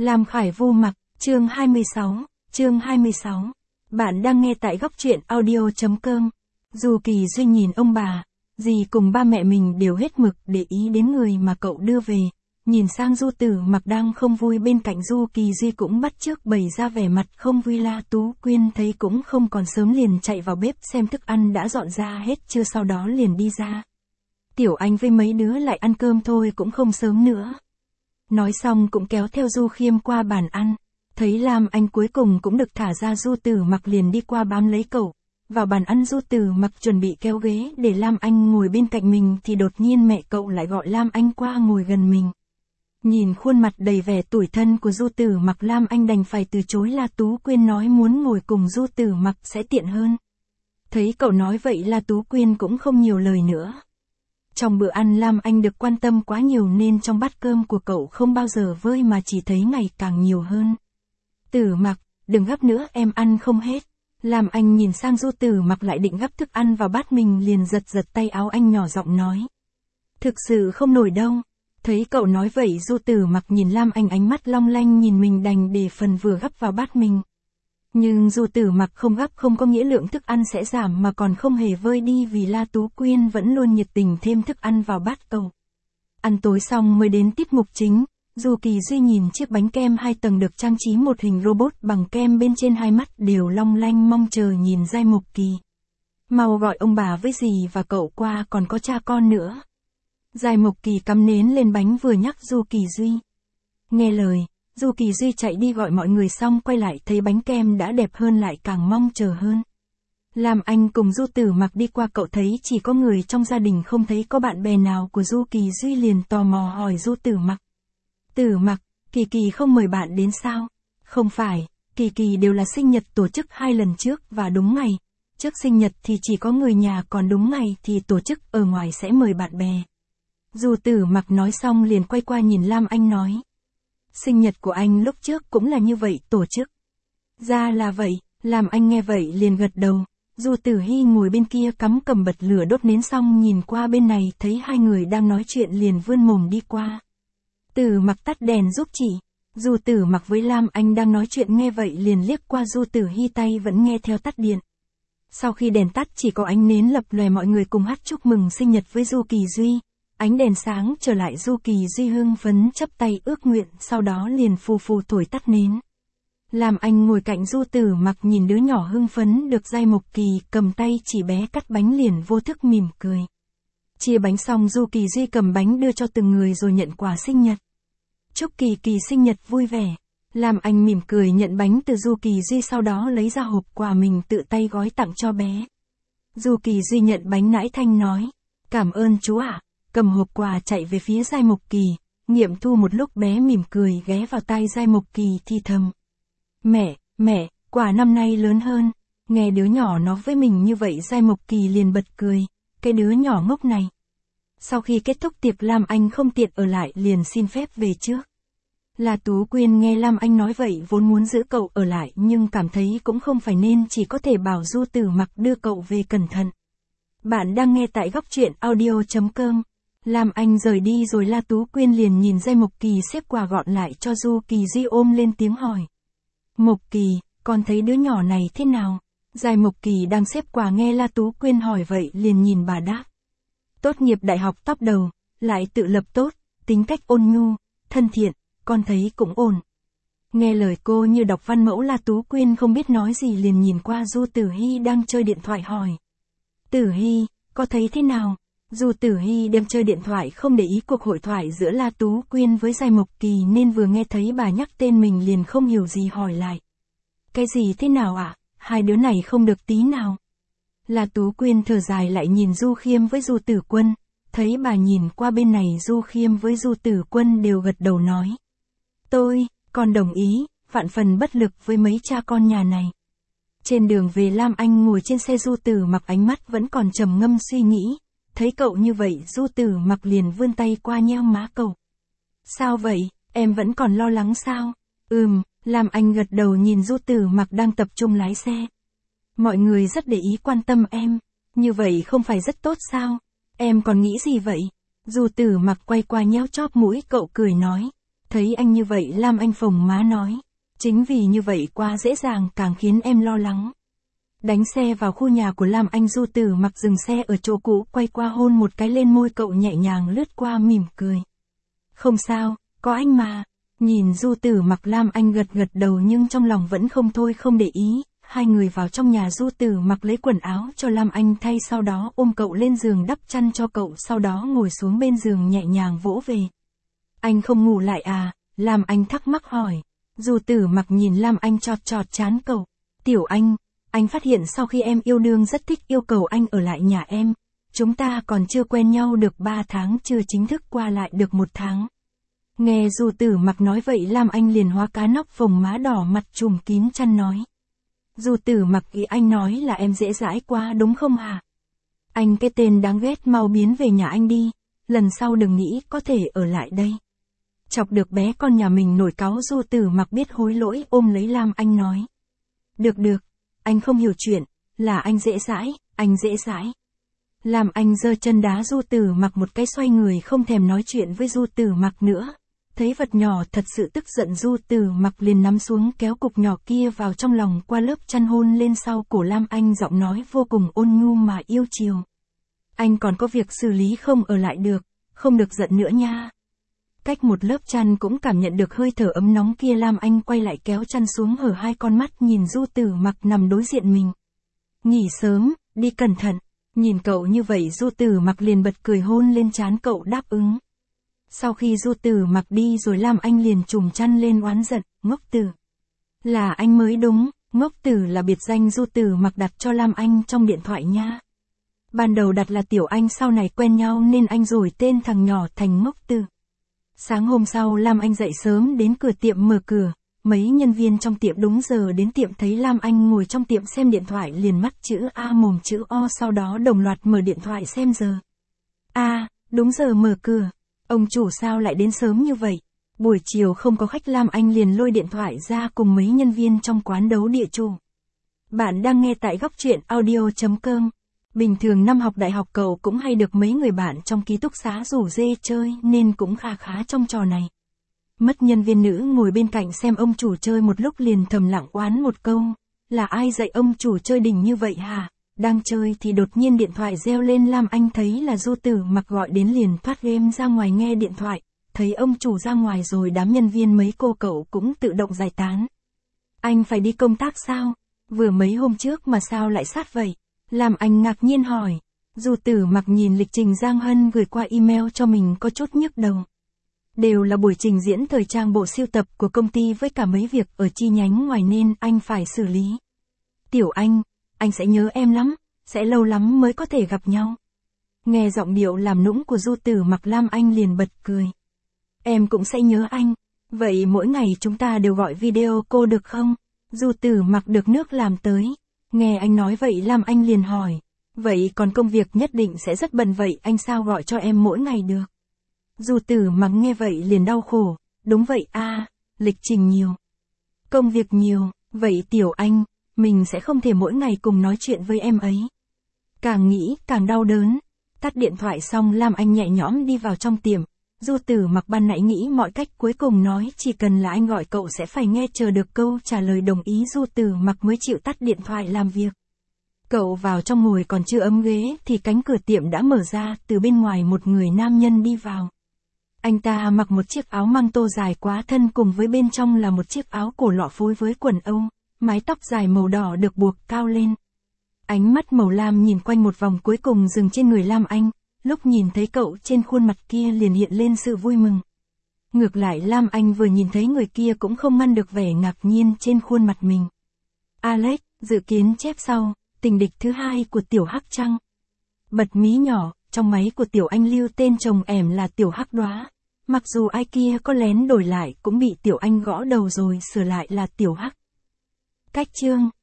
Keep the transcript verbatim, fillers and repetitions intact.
Lam Khải Vu Mặc, chương hai mươi sáu, chương hai mươi sáu. Bạn đang nghe tại góc truyện audio.com. Du Kỳ Duy nhìn ông bà, dì cùng ba mẹ mình đều hết mực để ý đến người mà cậu đưa về. Nhìn sang Du Tử Mặc đang không vui bên cạnh Du Kỳ Duy cũng bắt chước bày ra vẻ mặt không vui. La Tú Quyên thấy cũng không còn sớm liền chạy vào bếp xem thức ăn đã dọn ra hết chưa, sau đó liền đi ra. Tiểu Anh với mấy đứa lại ăn cơm thôi, cũng không sớm nữa. Nói xong cũng kéo theo Du Khiêm qua bàn ăn. Thấy Lam Anh cuối cùng cũng được thả ra, Du Tử Mặc liền đi qua bám lấy cậu. Vào bàn ăn Du Tử Mặc chuẩn bị kéo ghế để Lam Anh ngồi bên cạnh mình thì đột nhiên mẹ cậu lại gọi Lam Anh qua ngồi gần mình. Nhìn khuôn mặt đầy vẻ tủi thân của Du Tử Mặc, Lam Anh đành phải từ chối. La Tú Quyên nói muốn ngồi cùng Du Tử Mặc sẽ tiện hơn. Thấy cậu nói vậy, La Tú Quyên cũng không nhiều lời nữa. Trong bữa ăn Lam Anh được quan tâm quá nhiều nên trong bát cơm của cậu không bao giờ vơi mà chỉ thấy ngày càng nhiều hơn. Tử Mặc, đừng gắp nữa, em ăn không hết. Lam Anh nhìn sang Du Tử Mặc lại định gắp thức ăn vào bát mình, liền giật giật tay áo anh nhỏ giọng nói. Thực sự không nổi đâu. Thấy cậu nói vậy, Du Tử Mặc nhìn Lam Anh ánh mắt long lanh nhìn mình, đành để phần vừa gắp vào bát mình. Nhưng Du Tử Mặc không gắp không có nghĩa lượng thức ăn sẽ giảm mà còn không hề vơi đi, vì La Tú Quyên vẫn luôn nhiệt tình thêm thức ăn vào bát cậu. Ăn tối xong mới đến tiết mục chính. Du Kỳ Duy nhìn chiếc bánh kem hai tầng được trang trí một hình robot bằng kem bên trên, hai mắt đều long lanh mong chờ nhìn Giai Mộc Kỳ. Mau gọi ông bà với dì và cậu qua, còn có cha con nữa. Giai Mộc Kỳ cắm nến lên bánh vừa nhắc Du Kỳ Duy. Nghe lời, Du Kỳ Duy chạy đi gọi mọi người xong quay lại thấy bánh kem đã đẹp hơn, lại càng mong chờ hơn. Lam Anh cùng Du Tử Mặc đi qua, cậu thấy chỉ có người trong gia đình, không thấy có bạn bè nào của Du Kỳ Duy, liền tò mò hỏi Du Tử Mặc. Tử Mặc, Kỳ Kỳ không mời bạn đến sao? Không phải, Kỳ Kỳ đều là sinh nhật tổ chức hai lần trước và đúng ngày. Trước sinh nhật thì chỉ có người nhà, còn đúng ngày thì tổ chức ở ngoài sẽ mời bạn bè. Du Tử Mặc nói xong liền quay qua nhìn Lam Anh nói. Sinh nhật của anh lúc trước cũng là như vậy tổ chức. Ra là vậy, Lam Anh nghe vậy liền gật đầu. Du Tử Hy ngồi bên kia cắm cầm bật lửa đốt nến xong nhìn qua bên này thấy hai người đang nói chuyện liền vươn mồm đi qua. Tử Mặc tắt đèn giúp chị. Du Tử Mặc với Lam Anh đang nói chuyện nghe vậy liền liếc qua Du Tử Hy, tay vẫn nghe theo tắt điện. Sau khi đèn tắt chỉ có ánh nến lập lòe, mọi người cùng hát chúc mừng sinh nhật với Du Kỳ Duy. Ánh đèn sáng trở lại, Du Kỳ Duy hưng phấn chắp tay ước nguyện, sau đó liền phù phù thổi tắt nến. Lam Anh ngồi cạnh Du Tử Mặc nhìn đứa nhỏ hưng phấn được Giai Mộc Kỳ cầm tay chỉ bé cắt bánh liền vô thức mỉm cười. Chia bánh xong Du Kỳ Duy cầm bánh đưa cho từng người rồi nhận quà sinh nhật. Chúc Kỳ Kỳ sinh nhật vui vẻ. Lam Anh mỉm cười nhận bánh từ Du Kỳ Duy, sau đó lấy ra hộp quà mình tự tay gói tặng cho bé. Du Kỳ Duy nhận bánh nãi thanh nói. Cảm ơn chú ạ. Cầm hộp quà chạy về phía Giai Mộc Kỳ, nghiệm thu một lúc bé mỉm cười ghé vào tai Giai Mộc Kỳ thì thầm. Mẹ, mẹ, quà năm nay lớn hơn. Nghe đứa nhỏ nói với mình như vậy Giai Mộc Kỳ liền bật cười, cái đứa nhỏ ngốc này. Sau khi kết thúc tiệc Lam Anh không tiện ở lại liền xin phép về trước. La Tú Quyên nghe Lam Anh nói vậy vốn muốn giữ cậu ở lại nhưng cảm thấy cũng không phải nên chỉ có thể bảo Du Tử Mặc đưa cậu về cẩn thận. Bạn đang nghe tại góc truyện audio.com. Lam Anh rời đi rồi La Tú Quyên liền nhìn Giai Mộc Kỳ xếp quà gọn lại cho Du Kỳ Duy, ôm lên tiếng hỏi. Mộc Kỳ, con thấy đứa nhỏ này thế nào? Giai Mộc Kỳ đang xếp quà nghe La Tú Quyên hỏi vậy liền nhìn bà đáp. Tốt nghiệp đại học top đầu, lại tự lập tốt, tính cách ôn nhu, thân thiện, con thấy cũng ổn. Nghe lời cô như đọc văn mẫu, La Tú Quyên không biết nói gì liền nhìn qua Du Tử Hy đang chơi điện thoại hỏi. Tử Hy, có thấy thế nào? Du Tử Hy đem chơi điện thoại không để ý cuộc hội thoại giữa La Tú Quyên với Giai Mộc Kỳ nên vừa nghe thấy bà nhắc tên mình liền không hiểu gì hỏi lại. Cái gì thế nào ạ? À? Hai đứa này không được tí nào. La Tú Quyên thở dài lại nhìn Du Khiêm với Du Tử Quân. Thấy bà nhìn qua bên này, Du Khiêm với Du Tử Quân đều gật đầu nói. Tôi, con đồng ý, vạn phần bất lực với mấy cha con nhà này. Trên đường về Lam Anh ngồi trên xe Du Tử Mặc ánh mắt vẫn còn trầm ngâm suy nghĩ. Thấy cậu như vậy Du Tử Mặc liền vươn tay qua nheo má cậu. Sao vậy, em vẫn còn lo lắng sao? Ừm, Lam Anh gật đầu nhìn Du Tử Mặc đang tập trung lái xe. Mọi người rất để ý quan tâm em, như vậy không phải rất tốt sao? Em còn nghĩ gì vậy? Du Tử Mặc quay qua nhéo chóp mũi cậu cười nói. Thấy anh như vậy Lam Anh phồng má nói. Chính vì như vậy quá dễ dàng càng khiến em lo lắng. Đánh xe vào khu nhà của Lam Anh, Du Tử Mặc dừng xe ở chỗ cũ, quay qua hôn một cái lên môi cậu, nhẹ nhàng lướt qua mỉm cười. Không sao, có anh mà. Nhìn Du Tử Mặc, Lam Anh gật gật đầu nhưng trong lòng vẫn không thôi không để ý. Hai người vào trong nhà, Du Tử Mặc lấy quần áo cho Lam Anh thay, sau đó ôm cậu lên giường đắp chăn cho cậu, sau đó ngồi xuống bên giường nhẹ nhàng vỗ về. Anh không ngủ lại à? Lam Anh thắc mắc hỏi. Du Tử Mặc nhìn Lam Anh chọt chọt trán cậu. Tiểu Anh, anh phát hiện sau khi em yêu đương rất thích yêu cầu anh ở lại nhà em. Chúng ta còn chưa quen nhau được ba tháng, chưa chính thức qua lại được một tháng. Nghe Du Tử Mặc nói vậy Lam Anh liền hóa cá nóc, phồng má đỏ mặt trùm kín chăn nói. Du Tử Mặc, ý anh nói là em dễ dãi quá đúng không hả? Anh cái tên đáng ghét, mau biến về nhà anh đi. Lần sau đừng nghĩ có thể ở lại đây. Chọc được bé con nhà mình nổi cáu, Du Tử Mặc biết hối lỗi, ôm lấy Lam Anh nói. Được được, anh không hiểu chuyện, là anh dễ dãi, anh dễ dãi. Lam Anh giơ chân đá Du Tử Mặc một cái, xoay người không thèm nói chuyện với Du Tử Mặc nữa. Thấy vật nhỏ thật sự tức giận, Du Tử Mặc liền nắm xuống kéo cục nhỏ kia vào trong lòng, qua lớp chăn hôn lên sau cổ Lam Anh, giọng nói vô cùng ôn nhu mà yêu chiều. Anh còn có việc xử lý không ở lại được, không được giận nữa nha. Cách một lớp chăn cũng cảm nhận được hơi thở ấm nóng kia, Lam Anh quay lại kéo chăn xuống, hở hai con mắt nhìn Du Tử Mặc nằm đối diện mình. Nghỉ sớm, đi cẩn thận. Nhìn cậu như vậy Du Tử Mặc liền bật cười, hôn lên trán cậu đáp ứng. Sau khi Du Tử Mặc đi rồi Lam Anh liền trùm chăn lên oán giận. Ngốc tử. Là anh mới đúng, Ngốc tử là biệt danh Du Tử Mặc đặt cho Lam Anh trong điện thoại nha. Ban đầu đặt là Tiểu Anh, sau này quen nhau nên anh đổi tên thằng nhỏ thành Ngốc tử. Sáng hôm sau Lam Anh dậy sớm đến cửa tiệm mở cửa. Mấy nhân viên trong tiệm đúng giờ đến tiệm, thấy Lam Anh ngồi trong tiệm xem điện thoại liền mắt chữ A mồm chữ O, sau đó đồng loạt mở điện thoại xem giờ. A, à, đúng giờ mở cửa. Ông chủ sao lại đến sớm như vậy? Buổi chiều không có khách, Lam Anh liền lôi điện thoại ra cùng mấy nhân viên trong quán đấu địa chủ. Bạn đang nghe tại góc truyện audio chấm com. Bình thường năm học đại học cậu cũng hay được mấy người bạn trong ký túc xá rủ dê chơi nên cũng khá khá trong trò này. Mất nhân viên nữ ngồi bên cạnh xem ông chủ chơi một lúc liền thầm lặng oán một câu. Là ai dạy ông chủ chơi đỉnh như vậy hả? Đang chơi thì đột nhiên điện thoại reo lên, Lam Anh thấy là Du Tử Mặc gọi đến liền thoát game ra ngoài nghe điện thoại. Thấy ông chủ ra ngoài rồi đám nhân viên mấy cô cậu cũng tự động giải tán. Anh phải đi công tác sao? Vừa mấy hôm trước mà sao lại sát vậy? Lam Anh ngạc nhiên hỏi. Du Tử Mặc nhìn lịch trình Giang Hân gửi qua email cho mình có chút nhức đầu. Đều là buổi trình diễn thời trang bộ sưu tập của công ty với cả mấy việc ở chi nhánh ngoài nên anh phải xử lý. Tiểu Anh, anh sẽ nhớ em lắm, sẽ lâu lắm mới có thể gặp nhau. Nghe giọng điệu làm nũng của Du Tử Mặc, Lam Anh liền bật cười. Em cũng sẽ nhớ anh, vậy mỗi ngày chúng ta đều gọi video cô được không? Du Tử Mặc được nước làm tới. Nghe anh nói vậy Lam Anh liền hỏi. Vậy còn công việc nhất định sẽ rất bận, vậy anh sao gọi cho em mỗi ngày được? Du Tử Mặc nghe vậy liền đau khổ. Đúng vậy a, à, lịch trình nhiều, công việc nhiều, vậy Tiểu Anh, mình sẽ không thể mỗi ngày cùng nói chuyện với em ấy. Càng nghĩ càng đau đớn. Tắt điện thoại xong Lam Anh nhẹ nhõm đi vào trong tiệm. Du Tử Mặc ban nãy nghĩ mọi cách, cuối cùng nói chỉ cần là anh gọi cậu sẽ phải nghe, chờ được câu trả lời đồng ý Du Tử Mặc mới chịu tắt điện thoại làm việc. Cậu vào trong ngồi còn chưa ấm ghế thì cánh cửa tiệm đã mở ra, từ bên ngoài một người nam nhân đi vào. Anh ta mặc một chiếc áo măng tô dài quá thân, cùng với bên trong là một chiếc áo cổ lọ phối với quần âu, mái tóc dài màu đỏ được buộc cao lên. Ánh mắt màu lam nhìn quanh một vòng cuối cùng dừng trên người Lam Anh, lúc nhìn thấy cậu trên khuôn mặt kia liền hiện lên sự vui mừng. Ngược lại Lam Anh vừa nhìn thấy người kia cũng không ngăn được vẻ ngạc nhiên trên khuôn mặt mình. Alex, dự kiến chép sau, tình địch thứ hai của Tiểu Hắc Trăng. Bật mí nhỏ, trong máy của Tiểu Anh lưu tên chồng ẻm là Tiểu Hắc Đóa. Mặc dù ai kia có lén đổi lại cũng bị Tiểu Anh gõ đầu rồi sửa lại là Tiểu Hắc. Cách chương